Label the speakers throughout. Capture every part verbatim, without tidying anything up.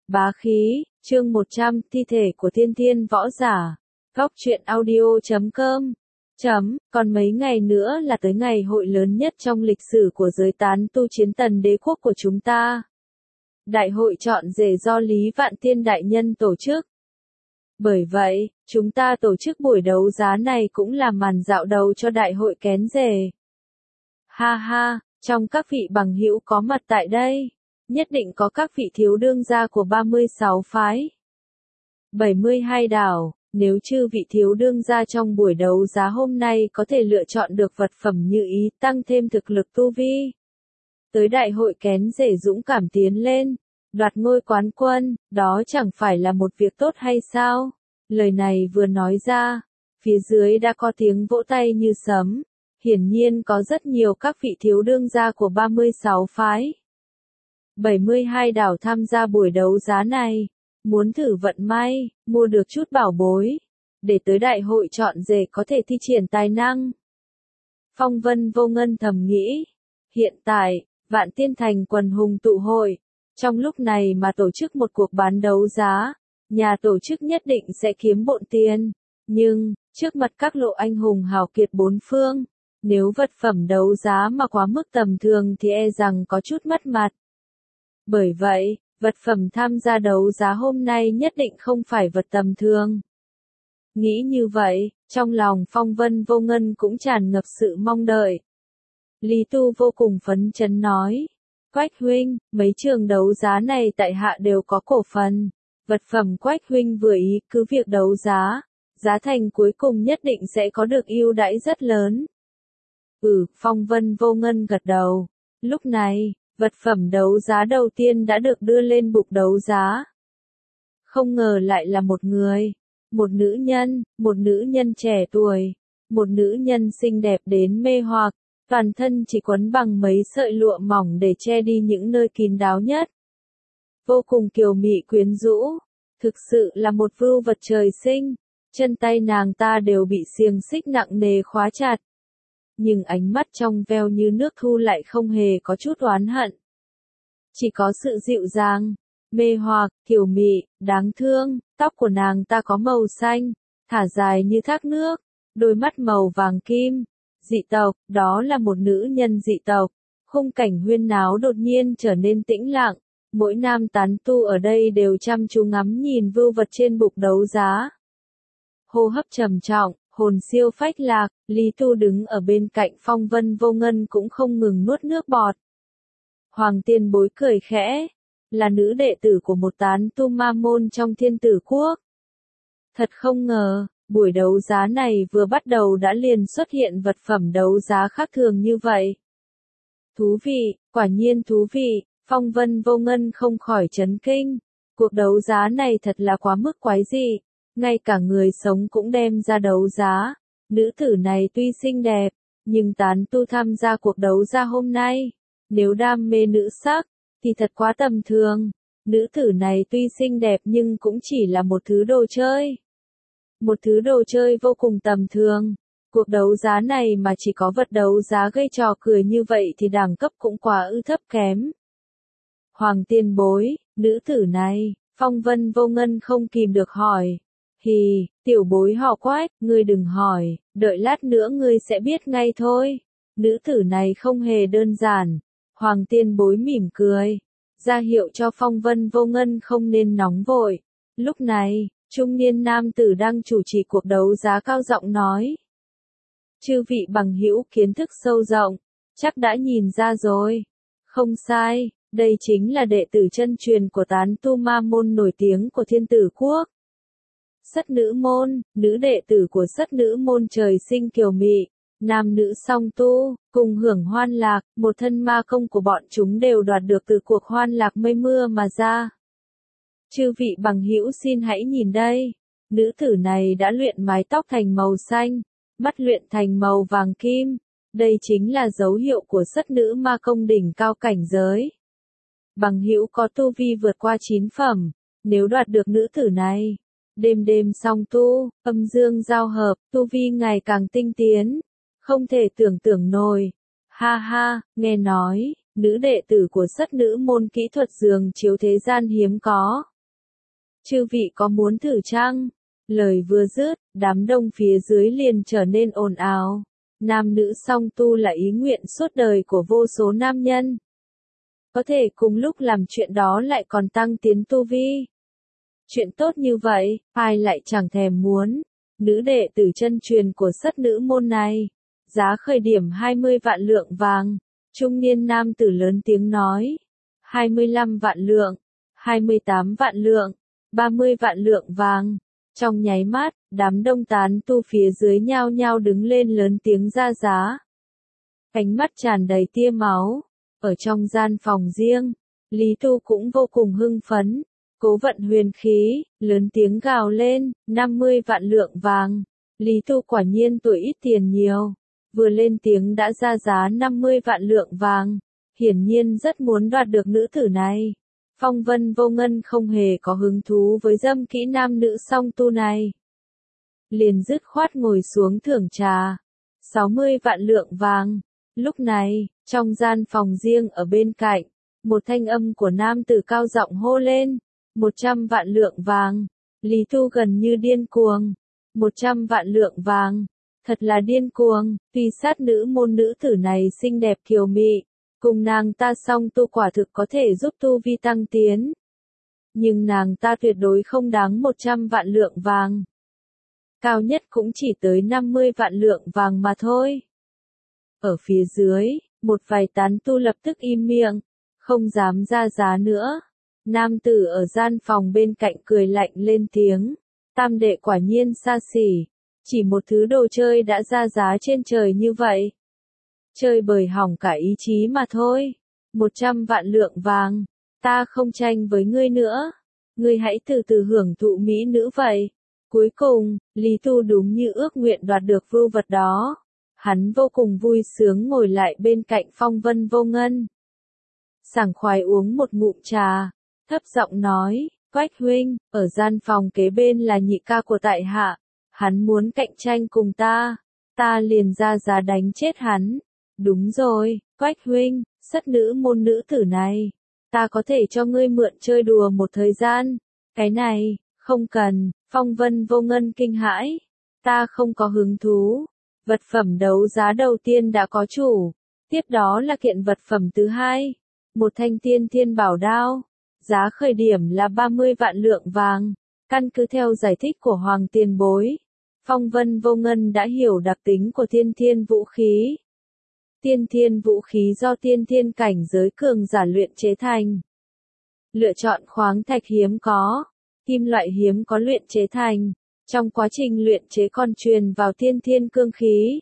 Speaker 1: Bá khí, chương một trăm, thi thể của thiên thiên võ giả. Góc truyện audio chấm com. Chấm, còn mấy ngày nữa là tới ngày hội lớn nhất trong lịch sử của giới tán tu chiến tần đế quốc của chúng ta. Đại hội chọn rể do Lý Vạn Tiên đại nhân tổ chức. Bởi vậy, chúng ta tổ chức buổi đấu giá này cũng là màn dạo đầu cho đại hội kén rể. Ha ha, trong các vị bằng hữu có mặt tại đây, nhất định có các vị thiếu đương gia của ba mươi sáu phái, bảy mươi hai đảo. Nếu chư vị thiếu đương gia trong buổi đấu giá hôm nay có thể lựa chọn được vật phẩm như ý tăng thêm thực lực tu vi, tới đại hội kén rể dũng cảm tiến lên, đoạt ngôi quán quân, đó chẳng phải là một việc tốt hay sao? Lời này vừa nói ra, phía dưới đã có tiếng vỗ tay như sấm. Hiển nhiên có rất nhiều các vị thiếu đương gia của ba mươi sáu phái, bảy mươi hai đảo tham gia buổi đấu giá này, muốn thử vận may, mua được chút bảo bối, để tới đại hội chọn rể có thể thi triển tài năng. Phong Vân Vô Ngân thầm nghĩ, hiện tại, Vạn Tiên Thành quần hùng tụ hội, trong lúc này mà tổ chức một cuộc bán đấu giá, nhà tổ chức nhất định sẽ kiếm bộn tiền, nhưng, trước mặt các lộ anh hùng hào kiệt bốn phương, nếu vật phẩm đấu giá mà quá mức tầm thường thì e rằng có chút mất mặt. Bởi vậy, vật phẩm tham gia đấu giá hôm nay nhất định không phải vật tầm thường. Nghĩ như vậy, trong lòng Phong Vân Vô Ngân cũng tràn ngập sự mong đợi. Lý Tu vô cùng phấn chấn nói, Quách huynh, mấy trường đấu giá này tại hạ đều có cổ phần, vật phẩm Quách huynh vừa ý cứ việc đấu giá, giá thành cuối cùng nhất định sẽ có được ưu đãi rất lớn. Ừ, Phong Vân Vô Ngân gật đầu. Lúc này, vật phẩm đấu giá đầu tiên đã được đưa lên bục đấu giá. Không ngờ lại là một người, một nữ nhân, một nữ nhân trẻ tuổi, một nữ nhân xinh đẹp đến mê hoặc, toàn thân chỉ quấn bằng mấy sợi lụa mỏng để che đi những nơi kín đáo nhất. Vô cùng kiều mị quyến rũ, thực sự là một vưu vật trời sinh, chân tay nàng ta đều bị xiềng xích nặng nề khóa chặt. Nhưng ánh mắt trong veo như nước thu lại không hề có chút oán hận. Chỉ có sự dịu dàng, mê hoặc, kiều mị, đáng thương, tóc của nàng ta có màu xanh, thả dài như thác nước, đôi mắt màu vàng kim, dị tộc, đó là một nữ nhân dị tộc. Khung cảnh huyên náo đột nhiên trở nên tĩnh lặng, mỗi nam tán tu ở đây đều chăm chú ngắm nhìn vưu vật trên bục đấu giá. Hô hấp trầm trọng, hồn siêu phách lạc, Lý Tu đứng ở bên cạnh Phong Vân Vô Ngân cũng không ngừng nuốt nước bọt. Hoàng Tiên Bối cười khẽ, là nữ đệ tử của một tán tu ma môn trong Thiên Tử Quốc. Thật không ngờ, buổi đấu giá này vừa bắt đầu đã liền xuất hiện vật phẩm đấu giá khác thường như vậy. Thú vị, quả nhiên thú vị, Phong Vân Vô Ngân không khỏi chấn kinh. Cuộc đấu giá này thật là quá mức quái dị. Ngay cả người sống cũng đem ra đấu giá. Nữ tử này tuy xinh đẹp, nhưng tán tu tham gia cuộc đấu giá hôm nay, nếu đam mê nữ sắc, thì thật quá tầm thường. Nữ tử này tuy xinh đẹp nhưng cũng chỉ là một thứ đồ chơi. Một thứ đồ chơi vô cùng tầm thường. Cuộc đấu giá này mà chỉ có vật đấu giá gây trò cười như vậy thì đẳng cấp cũng quá ư thấp kém. Hoàng Tiên Bối, nữ tử này, Phong Vân Vô Ngân không kìm được hỏi. Hì, tiểu bối họ Quách, ngươi đừng hỏi, đợi lát nữa ngươi sẽ biết ngay thôi. Nữ tử này không hề đơn giản. Hoàng Tiên Bối mỉm cười, ra hiệu cho Phong Vân Vô Ngân không nên nóng vội. Lúc này, trung niên nam tử đang chủ trì cuộc đấu giá cao giọng nói. Chư vị bằng hữu kiến thức sâu rộng, chắc đã nhìn ra rồi. Không sai, đây chính là đệ tử chân truyền của tán tu ma môn nổi tiếng của Thiên Tử Quốc. Sất nữ môn, nữ đệ tử của sất nữ môn trời sinh kiều mị, nam nữ song tu, cùng hưởng hoan lạc, một thân ma công của bọn chúng đều đoạt được từ cuộc hoan lạc mây mưa mà ra. Chư vị bằng hữu xin hãy nhìn đây, nữ tử này đã luyện mái tóc thành màu xanh, mắt luyện thành màu vàng kim, đây chính là dấu hiệu của sất nữ ma công đỉnh cao cảnh giới. Bằng hữu có tu vi vượt qua chín phẩm, nếu đoạt được nữ tử này, đêm đêm song tu, âm dương giao hợp, tu vi ngày càng tinh tiến, không thể tưởng tượng nổi. Ha ha, nghe nói, nữ đệ tử của sất nữ môn kỹ thuật giường chiếu thế gian hiếm có, Chư vị có muốn thử chăng? Lời vừa dứt, đám đông phía dưới liền trở nên ồn ào. Nam nữ song tu là ý nguyện suốt đời của vô số nam nhân. Có thể cùng lúc làm chuyện đó lại còn tăng tiến tu vi. Chuyện tốt như vậy, ai lại chẳng thèm muốn. Nữ đệ tử chân truyền của sất nữ môn này, giá khởi điểm hai mươi vạn lượng vàng. Trung niên nam tử lớn tiếng nói, hai mươi lăm vạn lượng, hai mươi tám vạn lượng, ba mươi vạn lượng vàng. Trong nháy mắt, đám đông tán tu phía dưới nhao nhao đứng lên lớn tiếng ra giá. Ánh mắt tràn đầy tia máu. Ở trong gian phòng riêng, Lý Tu cũng vô cùng hưng phấn. Cố vận huyền khí, lớn tiếng gào lên, năm mươi vạn lượng vàng. Lý Tu quả nhiên tuổi ít tiền nhiều. Vừa lên tiếng đã ra giá năm mươi vạn lượng vàng. Hiển nhiên rất muốn đoạt được nữ tử này. Phong Vân Vô Ngân không hề có hứng thú với dâm kỹ nam nữ song tu này. Liền dứt khoát ngồi xuống thưởng trà. sáu mươi vạn lượng vàng. Lúc này, trong gian phòng riêng ở bên cạnh, một thanh âm của nam tử cao giọng hô lên. một trăm vạn lượng vàng. Lý Tu gần như điên cuồng. một trăm vạn lượng vàng. Thật là điên cuồng, tuy sát nữ môn nữ tử này xinh đẹp kiều mị. Cùng nàng ta song tu quả thực có thể giúp tu vi tăng tiến. Nhưng nàng ta tuyệt đối không đáng một trăm vạn lượng vàng. Cao nhất cũng chỉ tới năm mươi vạn lượng vàng mà thôi. Ở phía dưới, một vài tán tu lập tức im miệng, không dám ra giá nữa. Nam tử ở gian phòng bên cạnh cười lạnh lên tiếng. Tam đệ quả nhiên xa xỉ. Chỉ một thứ đồ chơi đã ra giá trên trời như vậy. Chơi bời hỏng cả ý chí mà thôi. Một trăm vạn lượng vàng. Ta không tranh với ngươi nữa. Ngươi hãy từ từ hưởng thụ mỹ nữ vậy. Cuối cùng, Lý Tu đúng như ước nguyện đoạt được vưu vật đó. Hắn vô cùng vui sướng ngồi lại bên cạnh Phong Vân Vô Ngân. Sảng khoái uống một ngụm trà. Thấp giọng nói, Quách huynh, ở gian phòng kế bên là nhị ca của tại hạ. Hắn muốn cạnh tranh cùng ta. Ta liền ra giá đánh chết hắn. Đúng rồi, Quách huynh, sất nữ môn nữ tử này. Ta có thể cho ngươi mượn chơi đùa một thời gian. Cái này, không cần. Phong Vân Vô Ngân kinh hãi. Ta không có hứng thú. Vật phẩm đấu giá đầu tiên đã có chủ. Tiếp đó là kiện vật phẩm thứ hai. Một thanh tiên thiên bảo đao. Giá khởi điểm là ba mươi vạn lượng vàng. Căn cứ theo giải thích của Hoàng tiền bối. Phong Vân Vô Ngân đã hiểu đặc tính của tiên thiên vũ khí. Tiên thiên vũ khí do tiên thiên cảnh giới cường giả luyện chế thành. Lựa chọn khoáng thạch hiếm có. Kim loại hiếm có luyện chế thành. Trong quá trình luyện chế còn truyền vào tiên thiên cương khí.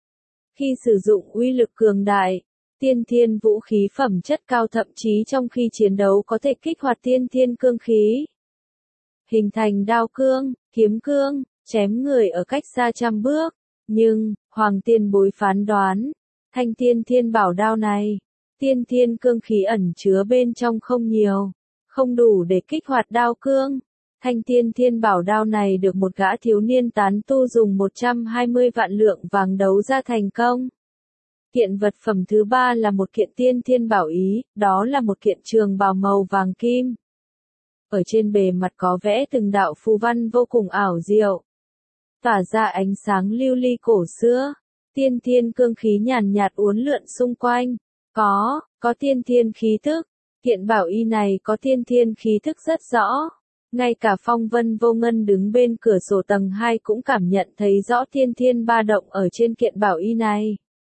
Speaker 1: Khi sử dụng uy lực cường đại, tiên thiên vũ khí phẩm chất cao thậm chí trong khi chiến đấu có thể kích hoạt tiên thiên cương khí. Hình thành đao cương, kiếm cương, chém người ở cách xa trăm bước. Nhưng, Hoàng tiền bối phán đoán, thanh tiên thiên bảo đao này, tiên thiên cương khí ẩn chứa bên trong không nhiều, không đủ để kích hoạt đao cương. Thanh tiên thiên bảo đao này được một gã thiếu niên tán tu dùng một trăm hai mươi vạn lượng vàng đấu ra thành công. Kiện vật phẩm thứ ba là một kiện tiên thiên bảo ý, đó là một kiện trường bào màu vàng kim. Ở trên bề mặt có vẽ từng đạo phù văn vô cùng ảo diệu. Tỏa ra ánh sáng lưu ly cổ xưa. Tiên thiên cương khí nhàn nhạt uốn lượn xung quanh. Có, có tiên thiên khí thức. Kiện bảo y này có tiên thiên khí thức rất rõ. Ngay cả Phong Vân Vô Ngân đứng bên cửa sổ tầng hai cũng cảm nhận thấy rõ tiên thiên ba động ở trên kiện bảo y này.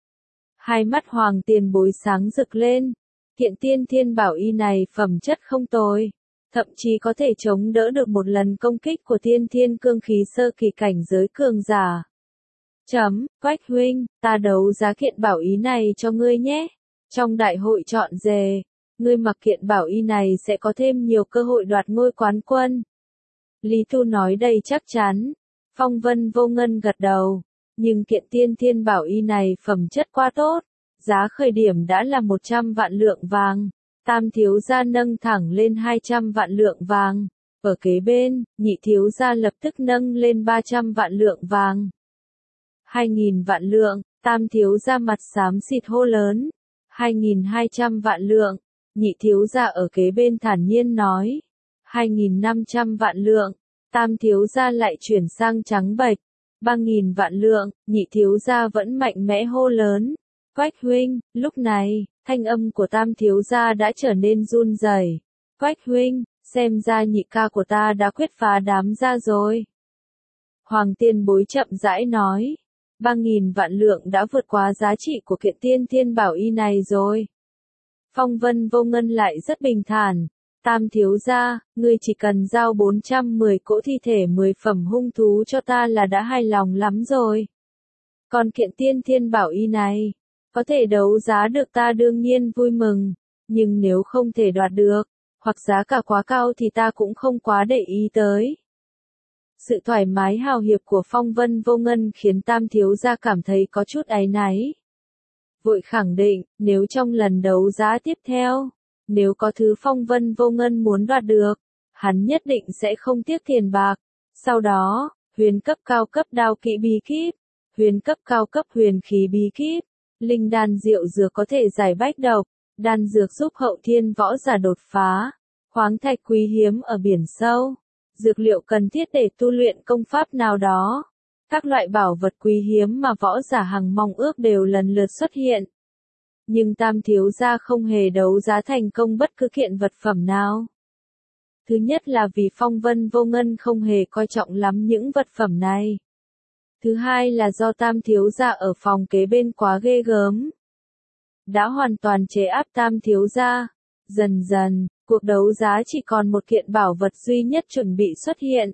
Speaker 1: Hai mắt Hoàng tiền bối sáng rực lên. Kiện tiên thiên bảo y này phẩm chất không tồi. Thậm chí có thể chống đỡ được một lần công kích của tiên thiên cương khí sơ kỳ cảnh giới cường giả. Chấm, Quách huynh, ta đấu giá kiện bảo y này cho ngươi nhé. Trong đại hội chọn dề, ngươi mặc kiện bảo y này sẽ có thêm nhiều cơ hội đoạt ngôi quán quân. Lý Tu nói đầy chắc chắn. Phong Vân Vô Ngân gật đầu. Nhưng kiện tiên thiên bảo y này phẩm chất quá tốt. Giá khởi điểm đã là một trăm vạn lượng vàng. Tam thiếu gia nâng thẳng lên hai trăm vạn lượng vàng. Ở kế bên, nhị thiếu gia lập tức nâng lên ba trăm vạn lượng vàng. hai nghìn vạn lượng, tam thiếu gia mặt xám xịt hô lớn. hai nghìn hai trăm vạn lượng, nhị thiếu gia ở kế bên thản nhiên nói. hai nghìn năm trăm vạn lượng, Tam thiếu gia lại chuyển sang trắng bệch, ba nghìn vạn lượng, Nhị thiếu gia vẫn mạnh mẽ hô lớn. Quách huynh, lúc này, thanh âm của Tam thiếu gia đã trở nên run rẩy. Quách huynh, xem ra nhị ca của ta đã quyết phá đám gia rồi. Hoàng tiền bối chậm rãi nói, ba nghìn vạn lượng đã vượt quá giá trị của kiện tiên thiên bảo y này rồi. Phong Vân Vô Ngân lại rất bình thản. Tam thiếu gia, ngươi chỉ cần giao bốn trăm mười cỗ thi thể mười phẩm hung thú cho ta là đã hài lòng lắm rồi. Còn kiện tiên thiên bảo y này, có thể đấu giá được ta đương nhiên vui mừng, nhưng nếu không thể đoạt được, hoặc giá cả quá cao thì ta cũng không quá để ý tới. Sự thoải mái hào hiệp của Phong Vân Vô Ngân khiến Tam thiếu gia cảm thấy có chút áy náy. Vội khẳng định, nếu trong lần đấu giá tiếp theo, nếu có thứ Phong Vân Vô Ngân muốn đoạt được, hắn nhất định sẽ không tiếc tiền bạc. Sau đó, huyền cấp cao cấp đao kỵ bí kíp, huyền cấp cao cấp huyền khí bí kíp, linh đan diệu dược có thể giải bách độc, đan dược giúp hậu thiên võ giả đột phá, khoáng thạch quý hiếm ở biển sâu, dược liệu cần thiết để tu luyện công pháp nào đó. Các loại bảo vật quý hiếm mà võ giả hằng mong ước đều lần lượt xuất hiện. Nhưng Tam thiếu gia không hề đấu giá thành công bất cứ kiện vật phẩm nào. Thứ nhất là vì Phong Vân Vô Ngân không hề coi trọng lắm những vật phẩm này. Thứ hai là do Tam thiếu gia ở phòng kế bên quá ghê gớm. Đã hoàn toàn chế áp Tam thiếu gia. Dần dần, cuộc đấu giá chỉ còn một kiện bảo vật duy nhất chuẩn bị xuất hiện.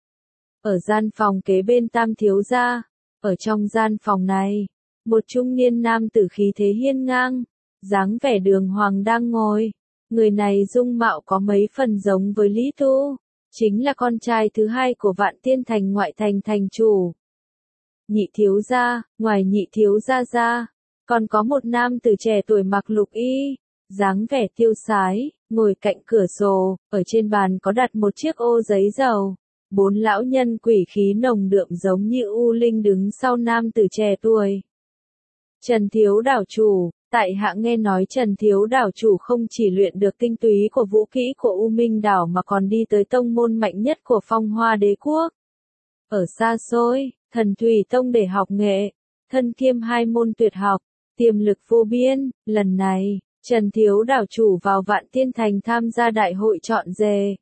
Speaker 1: Ở gian phòng kế bên Tam thiếu gia, ở trong gian phòng này, một trung niên nam tử khí thế hiên ngang, dáng vẻ đường hoàng đang ngồi. Người này dung mạo có mấy phần giống với Lý Tu, chính là con trai thứ hai của Vạn Tiên Thành ngoại thành thành chủ. Nhị thiếu gia, ngoài nhị thiếu gia ra, còn có một nam tử trẻ tuổi mặc lục y, dáng vẻ tiêu sái, ngồi cạnh cửa sổ, ở trên bàn có đặt một chiếc ô giấy dầu. Bốn lão nhân quỷ khí nồng đượm giống như u linh đứng sau nam tử trẻ tuổi. Trần Thiếu đảo chủ, tại hạ nghe nói Trần Thiếu đảo chủ không chỉ luyện được tinh túy của vũ kỹ của U Minh đảo mà còn đi tới tông môn mạnh nhất của Phong Hoa Đế quốc. Ở xa xôi, Thần Thủy Tông để học nghệ, thân kiêm hai môn tuyệt học, tiềm lực vô biên. Lần này, Trần Thiếu đảo chủ vào Vạn Tiên Thành tham gia đại hội chọn rể.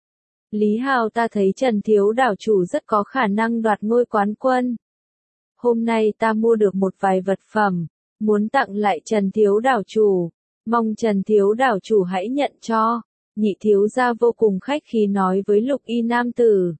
Speaker 1: Lý Hào, ta thấy Trần Thiếu đảo chủ rất có khả năng đoạt ngôi quán quân. Hôm nay ta mua được một vài vật phẩm, muốn tặng lại Trần Thiếu đảo chủ, mong Trần Thiếu đảo chủ hãy nhận cho. Nhị thiếu gia vô cùng khách khí nói với lục y nam tử.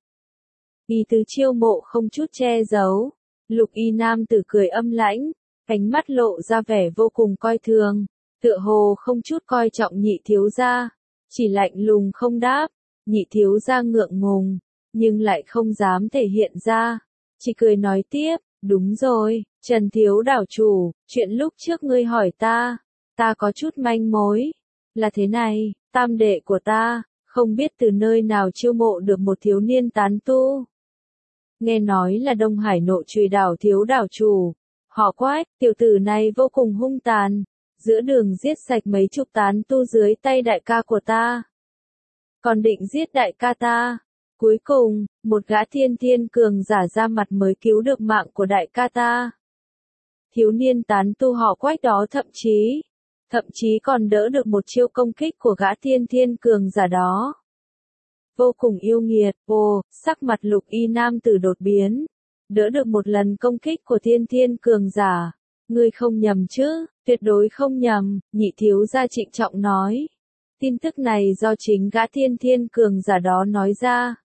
Speaker 1: Y tứ chiêu mộ không chút che giấu. Lục y nam tử cười âm lãnh, ánh mắt lộ ra vẻ vô cùng coi thường, tựa hồ không chút coi trọng nhị thiếu gia, chỉ lạnh lùng không đáp. Nhị thiếu gia ngượng ngùng, nhưng lại không dám thể hiện ra, chỉ cười nói tiếp, đúng rồi, Trần Thiếu đảo chủ, chuyện lúc trước ngươi hỏi ta, ta có chút manh mối, là thế này, tam đệ của ta, không biết từ nơi nào chiêu mộ được một thiếu niên tán tu. Nghe nói là Đông Hải Nội Trùy đảo Thiếu đảo chủ, họ Quách, tiểu tử này vô cùng hung tàn, giữa đường giết sạch mấy chục tán tu dưới tay đại ca của ta. Còn định giết đại ca ta. Cuối cùng, một gã thiên thiên cường giả ra mặt mới cứu được mạng của đại ca ta. Thiếu niên tán tu họ Quách đó thậm chí, thậm chí còn đỡ được một chiêu công kích của gã thiên thiên cường giả đó. Vô cùng yêu nghiệt, ồ, sắc mặt lục y nam tử đột biến. Đỡ được một lần công kích của thiên thiên cường giả. Ngươi không nhầm chứ, tuyệt đối không nhầm, nhị thiếu gia trịnh trọng nói. Tin tức này do chính gã thiên thiên cường giả đó nói ra.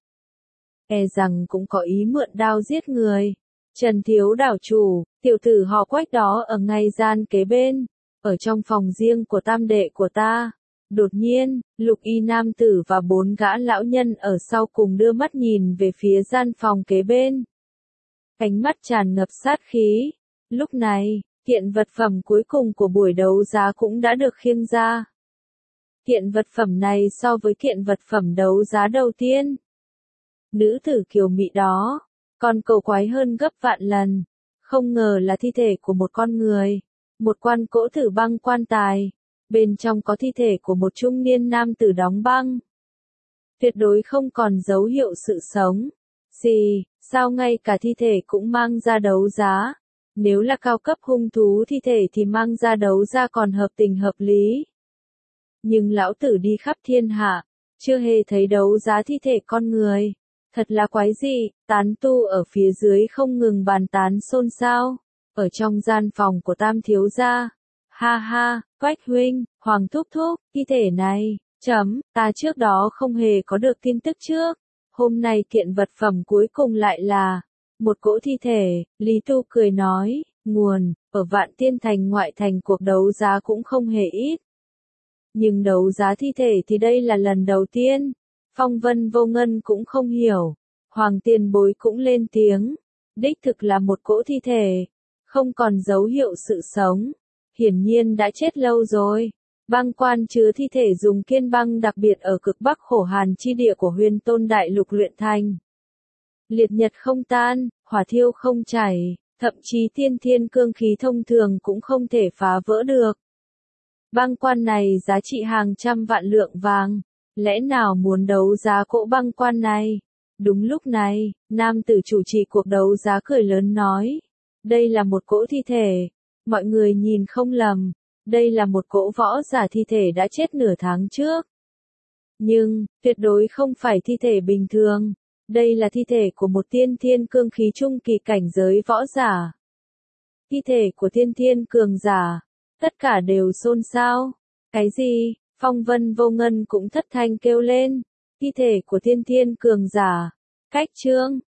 Speaker 1: E rằng cũng có ý mượn đao giết người. Trần Thiếu đảo chủ, tiểu tử họ Quách đó ở ngay gian kế bên, ở trong phòng riêng của tam đệ của ta. Đột nhiên, lục y nam tử và bốn gã lão nhân ở sau cùng đưa mắt nhìn về phía gian phòng kế bên. Ánh mắt tràn ngập sát khí. Lúc này, kiện vật phẩm cuối cùng của buổi đấu giá cũng đã được khiêng ra. Kiện vật phẩm này so với kiện vật phẩm đấu giá đầu tiên, nữ tử kiều mị đó, còn cầu quái hơn gấp vạn lần. Không ngờ là thi thể của một con người, một quan cỗ thử băng quan tài, bên trong có thi thể của một trung niên nam tử đóng băng. tuyệt đối không còn dấu hiệu sự sống. Gì, sao ngay cả thi thể cũng mang ra đấu giá? Nếu là cao cấp hung thú thi thể thì mang ra đấu giá còn hợp tình hợp lý. Nhưng lão tử đi khắp thiên hạ, chưa hề thấy đấu giá thi thể con người. Thật là quái dị, tán tu ở phía dưới không ngừng bàn tán xôn xao. Ở trong gian phòng của Tam thiếu gia. Ha ha, Quách huynh, Hoàng thúc thúc, thi thể này, chấm, ta trước đó không hề có được tin tức trước. Hôm nay kiện vật phẩm cuối cùng lại là một cỗ thi thể. Lý Tu cười nói, nguồn, ở Vạn Tiên Thành ngoại thành cuộc đấu giá cũng không hề ít. Nhưng đấu giá thi thể thì đây là lần đầu tiên. Phong Vân Vô Ngân cũng không hiểu. Hoàng tiền bối cũng lên tiếng. Đích thực là một cỗ thi thể. Không còn dấu hiệu sự sống. Hiển nhiên đã chết lâu rồi. Băng quan chứa thi thể dùng kiên băng đặc biệt ở cực bắc khổ hàn chi địa của Huyền Tôn Đại Lục luyện thành. Liệt nhật không tan, hỏa thiêu không chảy, thậm chí tiên thiên cương khí thông thường cũng không thể phá vỡ được. Băng quan này giá trị hàng trăm vạn lượng vàng. Lẽ nào muốn đấu giá cỗ băng quan này? Đúng lúc này, nam tử chủ trì cuộc đấu giá cười lớn nói. Đây là một cỗ thi thể. Mọi người nhìn không lầm. Đây là một cỗ võ giả thi thể đã chết nửa tháng trước. Nhưng, tuyệt đối không phải thi thể bình thường. Đây là thi thể của một tiên thiên cương khí trung kỳ cảnh giới võ giả. Thi thể của tiên thiên cường giả. Tất cả đều xôn xao. Cái gì? Phong Vân Vô Ngân cũng thất thanh kêu lên. Thi thể của tiên thiên cường giả. Cách chương.